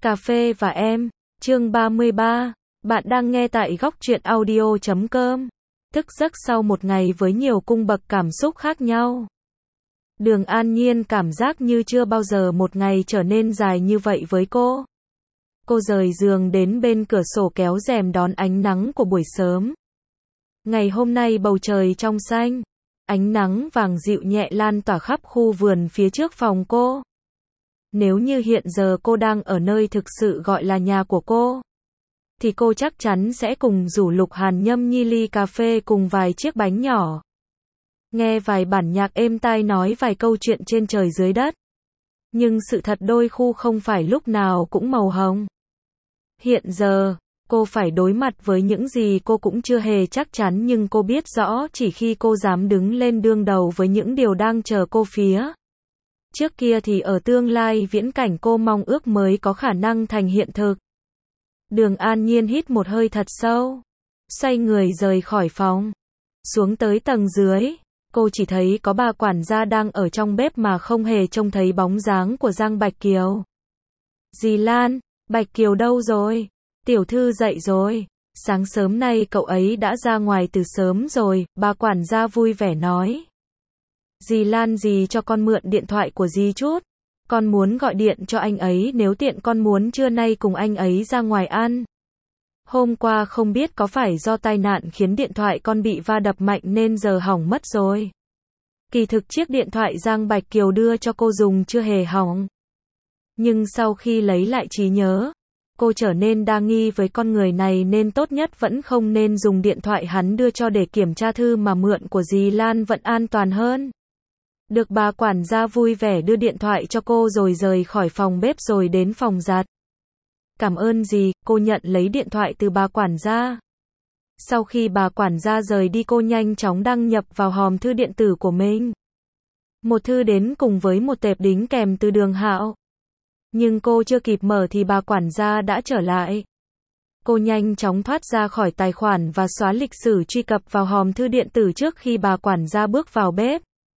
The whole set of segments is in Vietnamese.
Cà phê và em, chương 33, bạn đang nghe tại góc truyện audio.com. Thức giấc sau một ngày với nhiều cung bậc cảm xúc khác nhau. Đường An Nhiên cảm giác như chưa bao giờ một ngày trở nên dài như vậy với cô. Cô rời giường đến bên cửa sổ kéo rèm đón ánh nắng của buổi sớm. Ngày hôm nay bầu trời trong xanh, ánh nắng vàng dịu nhẹ lan tỏa khắp khu vườn phía trước phòng cô. Nếu như hiện giờ cô đang ở nơi thực sự gọi là nhà của cô, thì cô chắc chắn sẽ cùng rủ Lục Hàn nhâm nhi ly cà phê cùng vài chiếc bánh nhỏ. Nghe vài bản nhạc êm tai nói vài câu chuyện trên trời dưới đất. Nhưng sự thật đôi khu không phải lúc nào cũng màu hồng. Hiện giờ, cô phải đối mặt với những gì cô cũng chưa hề chắc chắn, nhưng cô biết rõ chỉ khi cô dám đứng lên đương đầu với những điều đang chờ cô phía trước kia thì ở tương lai viễn cảnh cô mong ước mới có khả năng thành hiện thực. Đường An Nhiên hít một hơi thật sâu, xoay người rời khỏi phòng. Xuống tới tầng dưới, cô chỉ thấy có bà quản gia đang ở trong bếp mà không hề trông thấy bóng dáng của Giang Bạch Kiều. Dì Lan, Bạch Kiều đâu rồi? Tiểu thư dậy rồi. Sáng sớm nay cậu ấy đã ra ngoài từ sớm rồi, bà quản gia vui vẻ nói. Dì Lan, dì cho con mượn điện thoại của dì chút. Con muốn gọi điện cho anh ấy, nếu tiện con muốn trưa nay cùng anh ấy ra ngoài ăn. Hôm qua không biết có phải do tai nạn khiến điện thoại con bị va đập mạnh nên giờ hỏng mất rồi. Kỳ thực chiếc điện thoại Giang Bạch Kiều đưa cho cô dùng chưa hề hỏng. Nhưng sau khi lấy lại trí nhớ, cô trở nên đa nghi với con người này nên tốt nhất vẫn không nên dùng điện thoại hắn đưa cho để kiểm tra thư mà mượn của dì Lan vẫn an toàn hơn. Được bà quản gia vui vẻ đưa điện thoại cho cô rồi rời khỏi phòng bếp rồi đến phòng giặt. Cảm ơn dì, cô nhận lấy điện thoại từ bà quản gia. Sau khi bà quản gia rời đi, cô nhanh chóng đăng nhập vào hòm thư điện tử của mình. Một thư đến cùng với một tệp đính kèm từ Đường Hạo. Nhưng cô chưa kịp mở thì bà quản gia đã trở lại. Cô nhanh chóng thoát ra khỏi tài khoản và xóa lịch sử truy cập vào hòm thư điện tử trước khi bà quản gia bước vào bếp.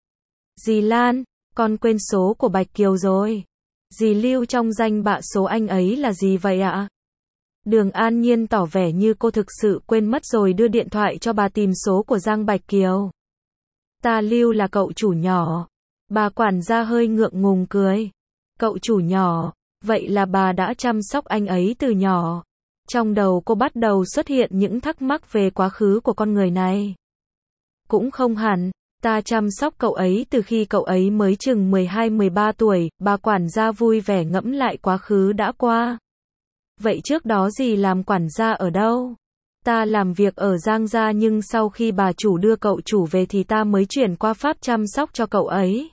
Dì Lan, con quên số của Bạch Kiều rồi. Dì lưu trong danh bạ số anh ấy là gì vậy ạ? Đường An Nhiên tỏ vẻ như cô thực sự quên mất rồi đưa điện thoại cho bà tìm số của Giang Bạch Kiều. Ta lưu là cậu chủ nhỏ. Bà quản gia hơi ngượng ngùng cười. Cậu chủ nhỏ, vậy là bà đã chăm sóc anh ấy từ nhỏ. Trong đầu cô bắt đầu xuất hiện những thắc mắc về quá khứ của con người này. Cũng không hẳn. Ta chăm sóc cậu ấy từ khi cậu ấy mới chừng 12-13 tuổi, bà quản gia vui vẻ ngẫm lại quá khứ đã qua. Vậy trước đó dì làm quản gia ở đâu? Ta làm việc ở Giang gia, nhưng sau khi bà chủ đưa cậu chủ về thì ta mới chuyển qua Pháp chăm sóc cho cậu ấy.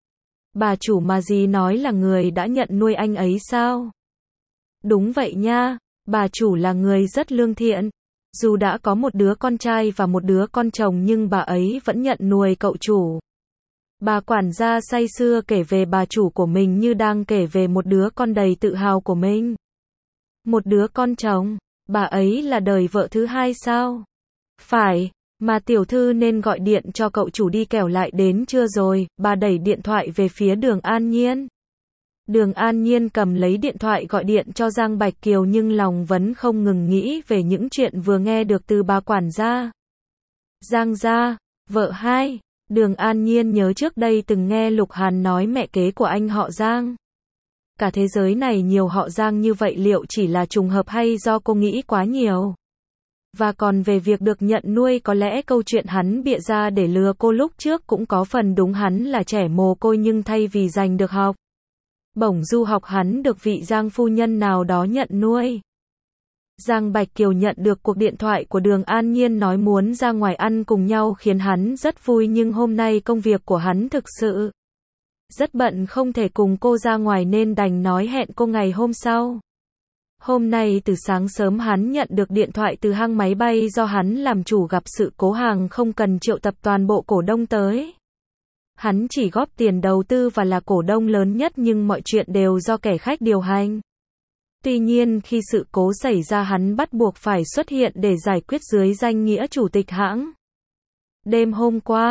Bà chủ mà dì nói là người đã nhận nuôi anh ấy sao? Đúng vậy nha, bà chủ là người rất lương thiện. Dù đã có một đứa con trai và một đứa con chồng nhưng bà ấy vẫn nhận nuôi cậu chủ. Bà quản gia say sưa kể về bà chủ của mình như đang kể về một đứa con đầy tự hào của mình. Một đứa con chồng, bà ấy là đời vợ thứ hai sao? Phải, mà tiểu thư nên gọi điện cho cậu chủ đi, kẻo lại đến trưa rồi. Bà đẩy điện thoại về phía Đường An Nhiên. Đường An Nhiên cầm lấy điện thoại gọi điện cho Giang Bạch Kiều nhưng lòng vẫn không ngừng nghĩ về những chuyện vừa nghe được từ bà quản gia. Giang gia, vợ hai. Đường An Nhiên nhớ trước đây từng nghe Lục Hàn nói mẹ kế của anh họ Giang. Cả thế giới này nhiều họ Giang như vậy, liệu chỉ là trùng hợp hay do cô nghĩ quá nhiều? Và còn về việc được nhận nuôi, có lẽ câu chuyện hắn bịa ra để lừa cô lúc trước cũng có phần đúng. Hắn là trẻ mồ côi nhưng thay vì giành được học bổng du học, hắn được vị Giang phu nhân nào đó nhận nuôi. Giang Bạch Kiều nhận được cuộc điện thoại của Đường An Nhiên nói muốn ra ngoài ăn cùng nhau khiến hắn rất vui, nhưng hôm nay công việc của hắn thực sự rất bận không thể cùng cô ra ngoài nên đành nói hẹn cô ngày hôm sau. Hôm nay từ sáng sớm hắn nhận được điện thoại từ hãng máy bay do hắn làm chủ gặp sự cố hàng không cần triệu tập toàn bộ cổ đông tới. Hắn chỉ góp tiền đầu tư và là cổ đông lớn nhất nhưng mọi chuyện đều do kẻ khách điều hành. Tuy nhiên khi sự cố xảy ra hắn bắt buộc phải xuất hiện để giải quyết dưới danh nghĩa chủ tịch hãng. Đêm hôm qua,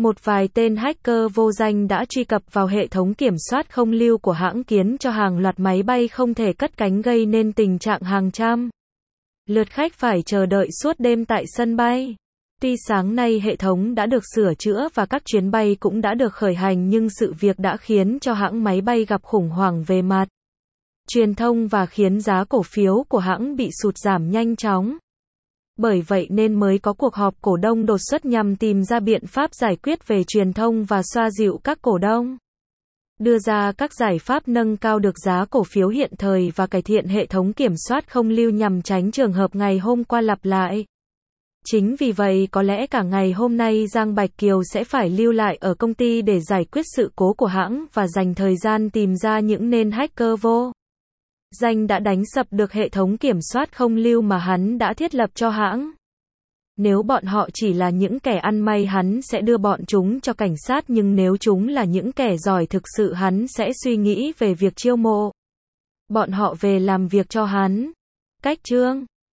Một vài tên hacker vô danh đã truy cập vào hệ thống kiểm soát không lưu của hãng khiến cho hàng loạt máy bay không thể cất cánh gây nên tình trạng hàng trăm lượt khách phải chờ đợi suốt đêm tại sân bay. Tuy sáng nay hệ thống đã được sửa chữa và các chuyến bay cũng đã được khởi hành nhưng sự việc đã khiến cho hãng máy bay gặp khủng hoảng về mặt truyền thông và khiến giá cổ phiếu của hãng bị sụt giảm nhanh chóng. Bởi vậy nên mới có cuộc họp cổ đông đột xuất nhằm tìm ra biện pháp giải quyết về truyền thông và xoa dịu các cổ đông. Đưa ra các giải pháp nâng cao được giá cổ phiếu hiện thời và cải thiện hệ thống kiểm soát không lưu nhằm tránh trường hợp ngày hôm qua lặp lại. Chính vì vậy có lẽ cả ngày hôm nay Giang Bạch Kiều sẽ phải lưu lại ở công ty để giải quyết sự cố của hãng và dành thời gian tìm ra những tên hacker vô danh đã đánh sập được hệ thống kiểm soát không lưu mà hắn đã thiết lập cho hãng. Nếu bọn họ chỉ là những kẻ ăn may hắn sẽ đưa bọn chúng cho cảnh sát nhưng nếu chúng là những kẻ giỏi thực sự hắn sẽ suy nghĩ về việc chiêu mộ bọn họ về làm việc cho hắn. Cách chương